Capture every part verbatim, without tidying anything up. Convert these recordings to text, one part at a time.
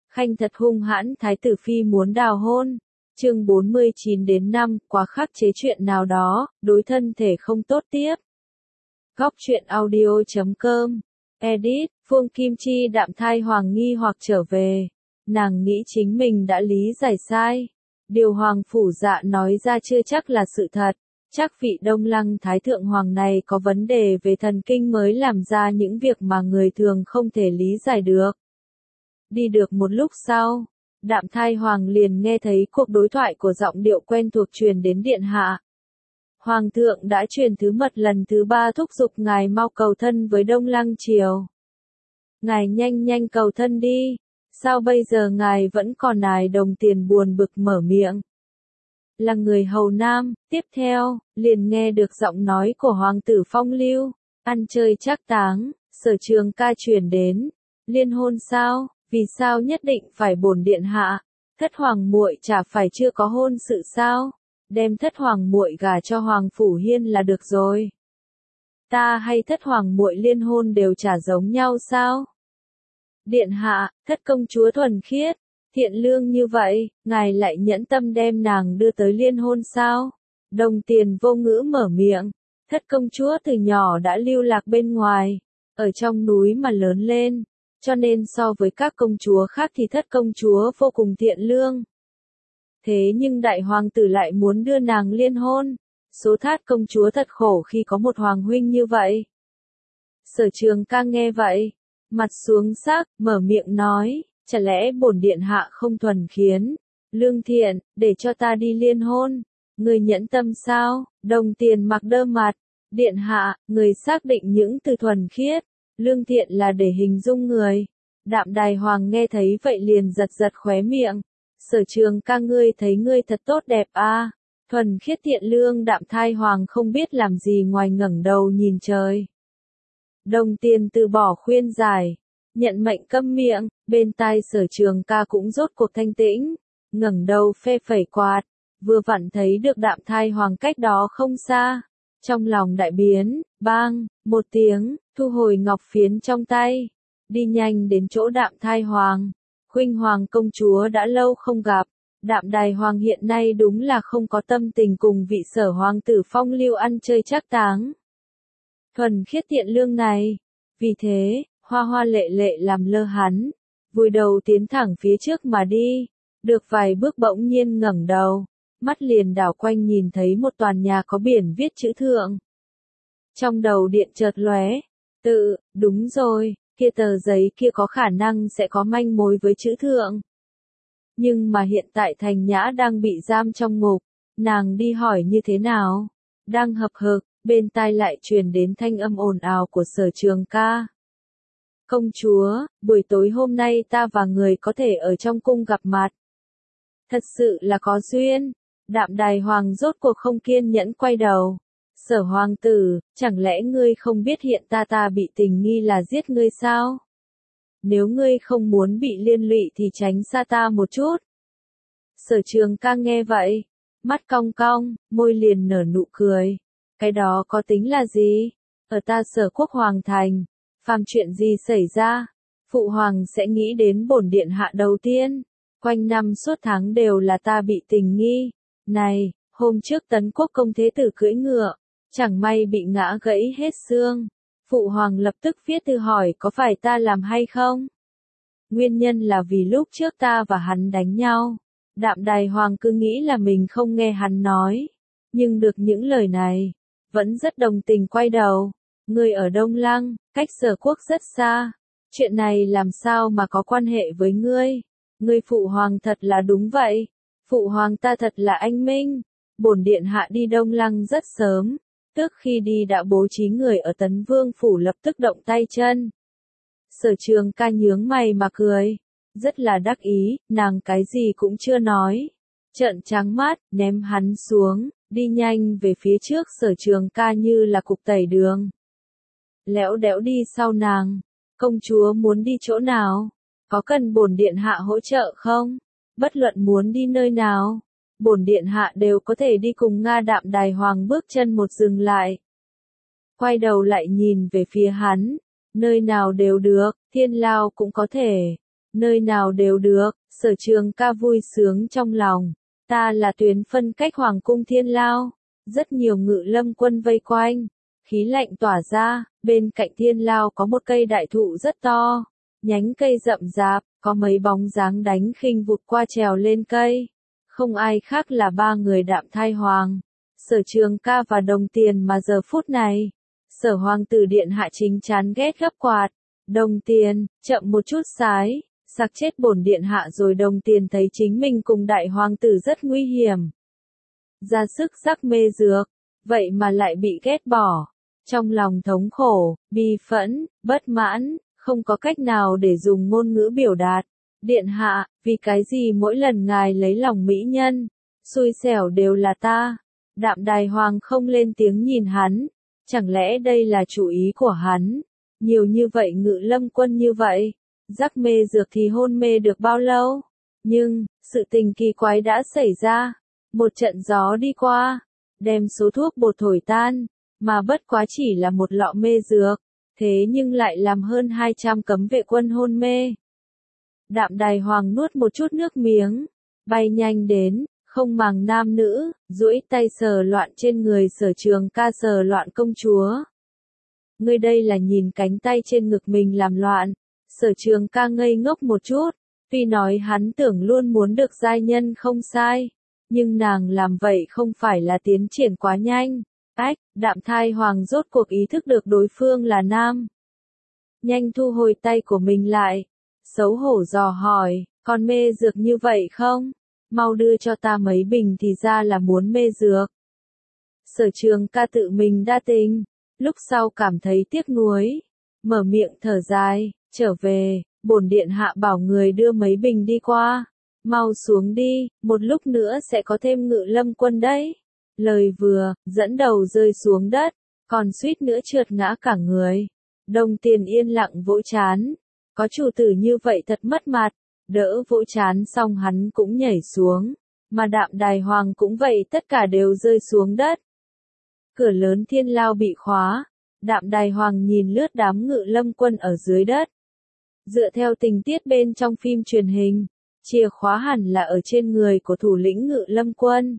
Khanh thật hung hãn, thái tử phi muốn đào hôn. Chương bốn mươi chín đến năm, quá khắc chế chuyện nào đó, đối thân thể không tốt tiếp. Góc truyện audio chấm com. Edit, Phương Kim Chi đạm thai hoàng nghi hoặc trở về. Nàng nghĩ chính mình đã lý giải sai. Điều hoàng phủ dạ nói ra chưa chắc là sự thật. Chắc vị Đông Lăng Thái Thượng Hoàng này có vấn đề về thần kinh mới làm ra những việc mà người thường không thể lý giải được. Đi được một lúc sau, Đạm Thai Hoàng liền nghe thấy cuộc đối thoại của giọng điệu quen thuộc truyền đến điện hạ. Hoàng thượng đã truyền thứ mật lần thứ ba thúc giục ngài mau cầu thân với Đông Lăng Triều. Ngài nhanh nhanh cầu thân đi, sao bây giờ ngài vẫn còn nài đồng tiền buồn bực mở miệng. Là người hầu nam, tiếp theo, liền nghe được giọng nói của hoàng tử Phong Lưu, ăn chơi trác táng, Sở Trường ca truyền đến, liên hôn sao, vì sao nhất định phải bổn điện hạ, thất hoàng muội chả phải chưa có hôn sự sao, đem thất hoàng muội gả cho hoàng phủ hiên là được rồi. Ta hay thất hoàng muội liên hôn đều chả giống nhau sao? Điện hạ, thất công chúa thuần khiết, thiện lương như vậy, ngài lại nhẫn tâm đem nàng đưa tới liên hôn sao? Đồng Tiền vô ngữ mở miệng, thất công chúa từ nhỏ đã lưu lạc bên ngoài, ở trong núi mà lớn lên, cho nên so với các công chúa khác thì thất công chúa vô cùng thiện lương. Thế nhưng đại hoàng tử lại muốn đưa nàng liên hôn, số thát công chúa thật khổ khi có một hoàng huynh như vậy. Sở Trường ca nghe vậy, mặt xuống sắc, mở miệng nói, chả lẽ bổn điện hạ không thuần khiến, lương thiện, để cho ta đi liên hôn, người nhẫn tâm sao? Đồng Tiền mặc đơ mặt, điện hạ, người xác định những từ thuần khiết, lương thiện là để hình dung người. Đạm Đài Hoàng nghe thấy vậy liền giật giật khóe miệng, Sở Trường ca ngươi thấy ngươi thật tốt đẹp à, thuần khiết thiện lương. Đạm Thai Hoàng không biết làm gì ngoài ngẩng đầu nhìn trời. Đồng Tiền từ bỏ khuyên giải, nhận mệnh câm miệng, bên tai Sở Trường ca cũng rốt cuộc thanh tĩnh, ngẩng đầu phe phẩy quạt, vừa vặn thấy được Đạm Thai Hoàng cách đó không xa, trong lòng đại biến, bang, một tiếng, thu hồi ngọc phiến trong tay, đi nhanh đến chỗ Đạm Thai Hoàng. Khuynh Hoàng công chúa đã lâu không gặp, Đạm Đài Hoàng hiện nay đúng là không có tâm tình cùng vị Sở hoàng tử Phong Lưu ăn chơi trác táng. Thuần khiết thiện lương này, vì thế, hoa hoa lệ lệ làm lơ hắn, vùi đầu tiến thẳng phía trước mà đi, được vài bước bỗng nhiên ngẩng đầu, mắt liền đảo quanh nhìn thấy một tòa nhà có biển viết chữ thượng. Trong đầu điện chợt lóe, tự, đúng rồi, kia tờ giấy kia có khả năng sẽ có manh mối với chữ thượng. Nhưng mà hiện tại Thành Nhã đang bị giam trong ngục, nàng đi hỏi như thế nào? Đang hập hực, bên tai lại truyền đến thanh âm ồn ào của Sở Trường ca. Công chúa, buổi tối hôm nay ta và người có thể ở trong cung gặp mặt. Thật sự là có duyên. Đạm Đài Hoàng rốt cuộc không kiên nhẫn quay đầu. Sở hoàng tử, chẳng lẽ ngươi không biết hiện ta ta bị tình nghi là giết ngươi sao? Nếu ngươi không muốn bị liên lụy thì tránh xa ta một chút. Sở Trường ca nghe vậy, mắt cong cong, môi liền nở nụ cười. Cái đó có tính là gì? Ở ta Sở quốc hoàng thành, phàm chuyện gì xảy ra, phụ hoàng sẽ nghĩ đến bổn điện hạ đầu tiên. Quanh năm suốt tháng đều là ta bị tình nghi. Này, hôm trước Tấn Quốc công thế tử cưỡi ngựa, chẳng may bị ngã gãy hết xương. Phụ hoàng lập tức viết thư hỏi có phải ta làm hay không? Nguyên nhân là vì lúc trước ta và hắn đánh nhau. Đạm Đài Hoàng cứ nghĩ là mình không nghe hắn nói. Nhưng được những lời này, vẫn rất đồng tình quay đầu. Người ở Đông Lăng, cách Sở quốc rất xa. Chuyện này làm sao mà có quan hệ với ngươi? Ngươi phụ hoàng thật là đúng vậy. Phụ hoàng ta thật là anh minh. Bổn điện hạ đi Đông Lăng rất sớm. Trước khi đi đã bố trí người ở Tấn Vương phủ lập tức động tay chân. Sở Trường ca nhướng mày mà cười. Rất là đắc ý, nàng cái gì cũng chưa nói. Trợn trắng mắt, ném hắn xuống, đi nhanh về phía trước. Sở Trường ca như là cục tẩy đường. Lẽo đẽo đi sau nàng. Công chúa muốn đi chỗ nào? Có cần bổn điện hạ hỗ trợ không? Bất luận muốn đi nơi nào, bổn điện hạ đều có thể đi cùng. Nga. Đạm Đài Hoàng bước chân một dừng lại, quay đầu lại nhìn về phía hắn, nơi nào đều được, Thiên Lao cũng có thể. nơi nào đều được, Sở Trường Ca vui sướng trong lòng. Ta là tuyến phân cách Hoàng cung Thiên Lao, rất nhiều ngự lâm quân vây quanh, khí lạnh tỏa ra, bên cạnh Thiên Lao có một cây đại thụ rất to, nhánh cây rậm rạp, có mấy bóng dáng đánh khinh vụt qua trèo lên cây. Không ai khác là ba người Đạm Thai Hoàng, Sở Trường Ca và Đồng Tiền mà giờ phút này. Sở Hoàng tử điện hạ chính chán ghét gấp quạt. Đồng Tiền, chậm một chút sái, sặc chết bổn điện hạ rồi. Đồng Tiền thấy chính mình cùng đại hoàng tử rất nguy hiểm. Ra sức rắc mê dược, vậy mà lại bị ghét bỏ. Trong lòng thống khổ, bi phẫn, bất mãn, không có cách nào để dùng ngôn ngữ biểu đạt. Điện hạ, vì cái gì mỗi lần ngài lấy lòng mỹ nhân, xui xẻo đều là ta. Đạm Đài Hoàng không lên tiếng nhìn hắn, chẳng lẽ đây là chủ ý của hắn? Nhiều như vậy ngự lâm quân như vậy, rắc mê dược thì hôn mê được bao lâu? Nhưng, sự tình kỳ quái đã xảy ra. Một trận gió đi qua, đem số thuốc bột thổi tan, mà bất quá chỉ là một lọ mê dược, thế nhưng lại làm hơn hai trăm cấm vệ quân hôn mê. Đạm Đài Hoàng nuốt một chút nước miếng, bay nhanh đến, không màng nam nữ, duỗi tay sờ loạn trên người Sở Trường Ca, sờ loạn công chúa. Ngươi đây là nhìn cánh tay trên ngực mình làm loạn. Sở Trường Ca ngây ngốc một chút, tuy nói hắn tưởng luôn muốn được giai nhân không sai, nhưng nàng làm vậy không phải là tiến triển quá nhanh. Ách, Đạm Thai Hoàng rốt cuộc ý thức được đối phương là nam. Nhanh thu hồi tay của mình lại, xấu hổ dò hỏi, còn mê dược như vậy không? Mau đưa cho ta mấy bình thì ra là muốn mê dược. Sở Trường Ca tự mình đa tình, lúc sau cảm thấy tiếc nuối, mở miệng thở dài, trở về, bổn điện hạ bảo người đưa mấy bình đi qua. Mau xuống đi, một lúc nữa sẽ có thêm ngự lâm quân đấy. Lời vừa, dẫn đầu rơi xuống đất, còn suýt nữa trượt ngã cả người. Đồng Tiền yên lặng vỗ chán, có chủ tử như vậy thật mất mặt. Đỡ vỗ chán xong hắn cũng nhảy xuống, mà Đạm Đài Hoàng cũng vậy, tất cả đều rơi xuống đất. Cửa lớn Thiên Lao bị khóa, Đạm Đài Hoàng nhìn lướt đám ngự lâm quân ở dưới đất. Dựa theo tình tiết bên trong phim truyền hình, chìa khóa hẳn là ở trên người của thủ lĩnh ngự lâm quân.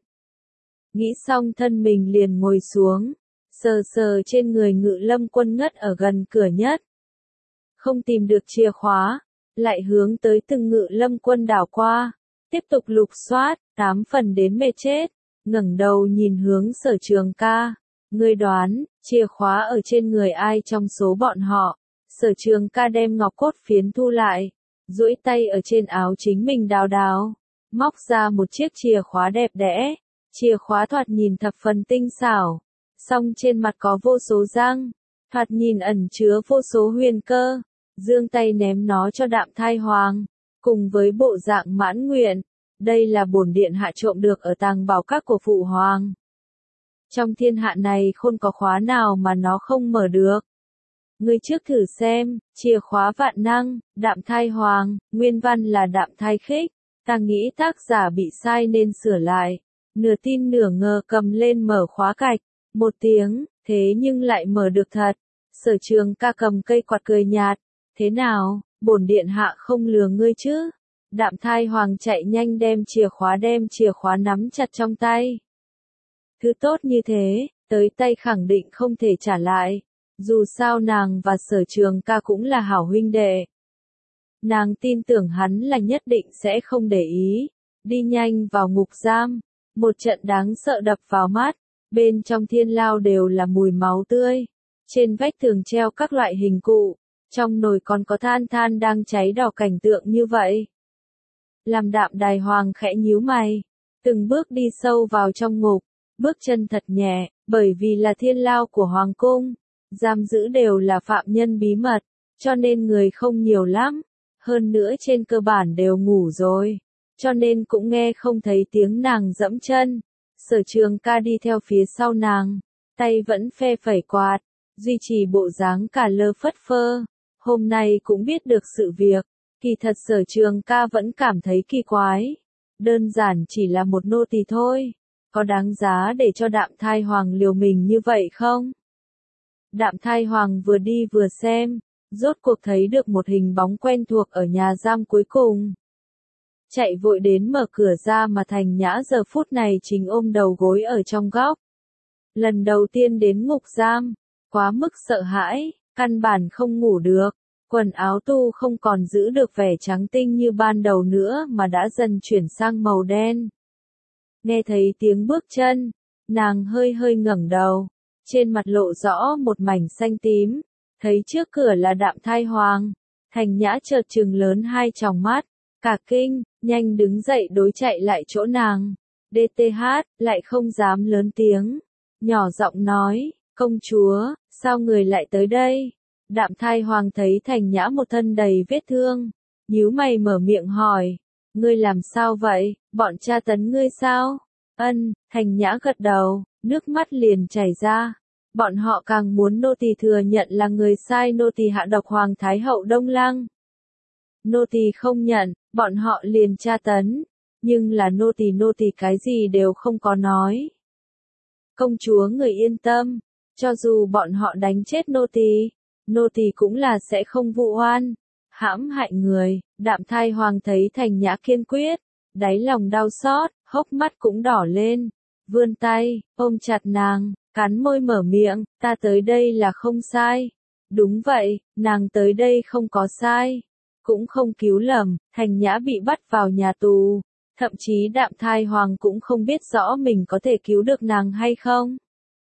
Nghĩ xong thân mình liền ngồi xuống, sờ sờ trên người ngự lâm quân ngất ở gần cửa nhất. Không tìm được chìa khóa, lại hướng tới từng ngự lâm quân đảo qua, tiếp tục lục soát, tám phần đến mệt chết, ngẩng đầu nhìn hướng Sở Trường Ca. Ngươi đoán, chìa khóa ở trên người ai trong số bọn họ? Sở Trường Ca đem ngọc cốt phiến thu lại, duỗi tay ở trên áo chính mình đào đào, móc ra một chiếc chìa khóa đẹp đẽ. Chìa khóa thoạt nhìn thập phần tinh xảo, song trên mặt có vô số răng, thoạt nhìn ẩn chứa vô số huyền cơ. Dương tay ném nó cho Đạm Thai Hoàng, cùng với bộ dạng mãn nguyện. Đây là bổn điện hạ trộm được ở tàng bảo các của phụ hoàng. Trong thiên hạ này không có khóa nào mà nó không mở được. Ngươi trước thử xem, chìa khóa vạn năng, Đạm Thai Hoàng, nguyên văn là Đạm Thai Khích. Ta nghĩ tác giả bị sai nên sửa lại. Nửa tin nửa ngờ cầm lên mở khóa cạch, một tiếng, thế nhưng lại mở được thật. Sở Trường Ca cầm cây quạt cười nhạt, thế nào, bổn điện hạ không lừa ngươi chứ? Đạm Thai Hoàng chạy nhanh đem chìa khóa đem chìa khóa nắm chặt trong tay. Thứ tốt như thế, tới tay khẳng định không thể trả lại. Dù sao nàng và Sở Trường Ca cũng là hảo huynh đệ. Nàng tin tưởng hắn là nhất định sẽ không để ý. Đi nhanh vào ngục giam. Một trận đáng sợ đập vào mắt. Bên trong Thiên Lao đều là mùi máu tươi. Trên vách tường treo các loại hình cụ. Trong nồi còn có than than đang cháy đỏ, cảnh tượng như vậy. Làm Đạm Đài Hoàng khẽ nhíu mày. Từng bước đi sâu vào trong ngục. Bước chân thật nhẹ, bởi vì là Thiên Lao của Hoàng cung. Giam giữ đều là phạm nhân bí mật, cho nên người không nhiều lắm. Hơn nữa trên cơ bản đều ngủ rồi, cho nên cũng nghe không thấy tiếng nàng dẫm chân. Sở Trường Ca đi theo phía sau nàng, tay vẫn phe phẩy quạt, duy trì bộ dáng cả lơ phất phơ. Hôm nay cũng biết được sự việc, kỳ thật Sở Trường Ca vẫn cảm thấy kỳ quái. Đơn giản chỉ là một nô tỳ thôi, có đáng giá để cho Đạm Thai Hoàng liều mình như vậy không? Đạm Thai Hoàng vừa đi vừa xem, rốt cuộc thấy được một hình bóng quen thuộc ở nhà giam cuối cùng. Chạy vội đến mở cửa ra mà Thành Nhã giờ phút này chính ôm đầu gối ở trong góc. Lần đầu tiên đến ngục giam, quá mức sợ hãi, căn bản không ngủ được, quần áo tu không còn giữ được vẻ trắng tinh như ban đầu nữa mà đã dần chuyển sang màu đen. Nghe thấy tiếng bước chân, nàng hơi hơi ngẩng đầu, trên mặt lộ rõ một mảnh xanh tím, thấy trước cửa là Đạm Thai Hoàng. Thành Nhã chợt trừng lớn hai tròng mắt, cả kinh, nhanh đứng dậy đối chạy lại chỗ nàng. đê tê hát, lại không dám lớn tiếng, nhỏ giọng nói, công chúa, sao người lại tới đây? Đạm Thai Hoàng thấy Thành Nhã một thân đầy vết thương, nhíu mày mở miệng hỏi, ngươi làm sao vậy, bọn tra tấn ngươi sao? Ân, Thành Nhã gật đầu, nước mắt liền chảy ra. Bọn họ càng muốn nô tỳ thừa nhận là người sai nô tỳ hạ độc Hoàng Thái Hậu Đông Lăng. Nô tỳ không nhận, bọn họ liền tra tấn, nhưng là nô tỳ nô tỳ cái gì đều không có nói. Công chúa người yên tâm, cho dù bọn họ đánh chết nô tỳ, nô tỳ cũng là sẽ không vụ oan, hãm hại người. Đạm Thai Hoàng thấy Thành Nhã kiên quyết, đáy lòng đau xót, hốc mắt cũng đỏ lên, vươn tay, ôm chặt nàng, cắn môi mở miệng, ta tới đây là không sai. Đúng vậy, nàng tới đây không có sai, cũng không cứu lầm. Thành Nhã bị bắt vào nhà tù, thậm chí Đạm Thai Hoàng cũng không biết rõ mình có thể cứu được nàng hay không.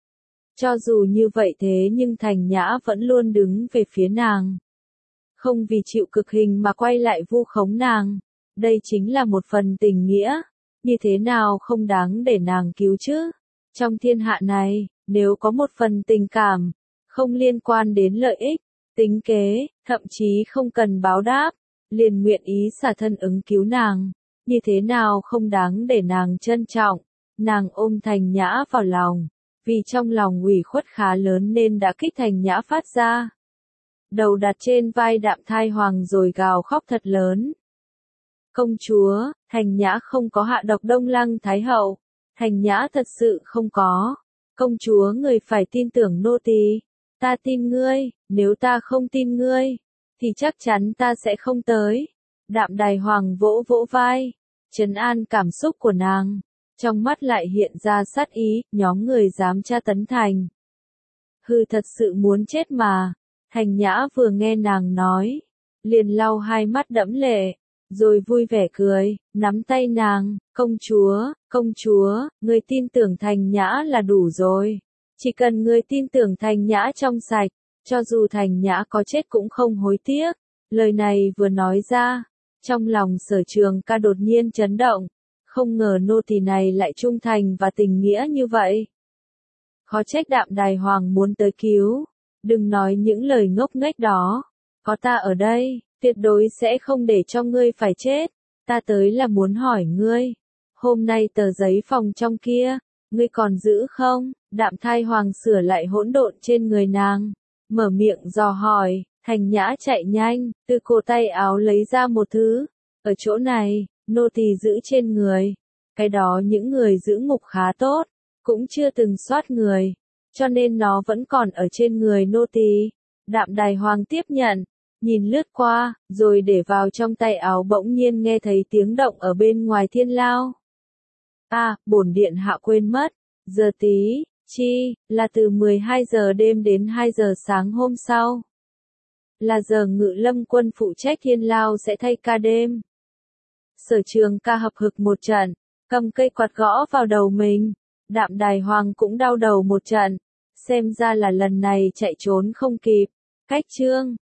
Cho dù như vậy thế nhưng Thành Nhã vẫn luôn đứng về phía nàng, không vì chịu cực hình mà quay lại vu khống nàng. Đây chính là một phần tình nghĩa, như thế nào không đáng để nàng cứu chứ? Trong thiên hạ này, nếu có một phần tình cảm, không liên quan đến lợi ích, tính kế, thậm chí không cần báo đáp, liền nguyện ý xả thân ứng cứu nàng, như thế nào không đáng để nàng trân trọng. Nàng ôm Thành Nhã vào lòng, vì trong lòng ủy khuất khá lớn nên đã kích Thành Nhã phát ra. Đầu đặt trên vai Đạm Thai Hoàng rồi gào khóc thật lớn. Công chúa, Thành Nhã không có hạ độc Đông Lăng Thái Hậu. Thành Nhã thật sự không có. Công chúa người phải tin tưởng nô tỳ. Ta tin ngươi, nếu ta không tin ngươi, thì chắc chắn ta sẽ không tới. Đạm Đài Hoàng vỗ vỗ vai, trấn an cảm xúc của nàng. Trong mắt lại hiện ra sát ý, nhóm người dám tra tấn Thành. Hừ, thật sự muốn chết mà. Thành Nhã vừa nghe nàng nói, liền lau hai mắt đẫm lệ, rồi vui vẻ cười, nắm tay nàng, công chúa, công chúa, người tin tưởng Thành Nhã là đủ rồi. Chỉ cần người tin tưởng Thành Nhã trong sạch, cho dù Thành Nhã có chết cũng không hối tiếc. Lời này vừa nói ra, trong lòng Sở Trường Ca đột nhiên chấn động, không ngờ nô tỳ này lại trung thành và tình nghĩa như vậy. Khó trách Đạm Đài Hoàng muốn tới cứu, đừng nói những lời ngốc nghếch đó, có ta ở đây, tuyệt đối sẽ không để cho ngươi phải chết. Ta tới là muốn hỏi ngươi, hôm nay tờ giấy phòng trong kia, ngươi còn giữ không? Đạm Thai Hoàng sửa lại hỗn độn trên người nàng, mở miệng dò hỏi. Thành Nhã chạy nhanh, từ cổ tay áo lấy ra một thứ, ở chỗ này, nô tỳ giữ trên người. Cái đó những người giữ ngục khá tốt, cũng chưa từng soát người, cho nên nó vẫn còn ở trên người nô tỳ. Đạm Đài Hoàng tiếp nhận, nhìn lướt qua, rồi để vào trong tay áo. Bỗng nhiên nghe thấy tiếng động ở bên ngoài thiên lao. À, bổn điện hạ quên mất, giờ tí, chi, là từ mười hai giờ đêm đến hai giờ sáng hôm sau. Là giờ Ngự Lâm quân phụ trách thiên lao sẽ thay ca đêm. Sở Trường Ca hập hực một trận, cầm cây quạt gõ vào đầu mình. Đạm Đài Hoàng cũng đau đầu một trận, xem ra là lần này chạy trốn không kịp. Cách chương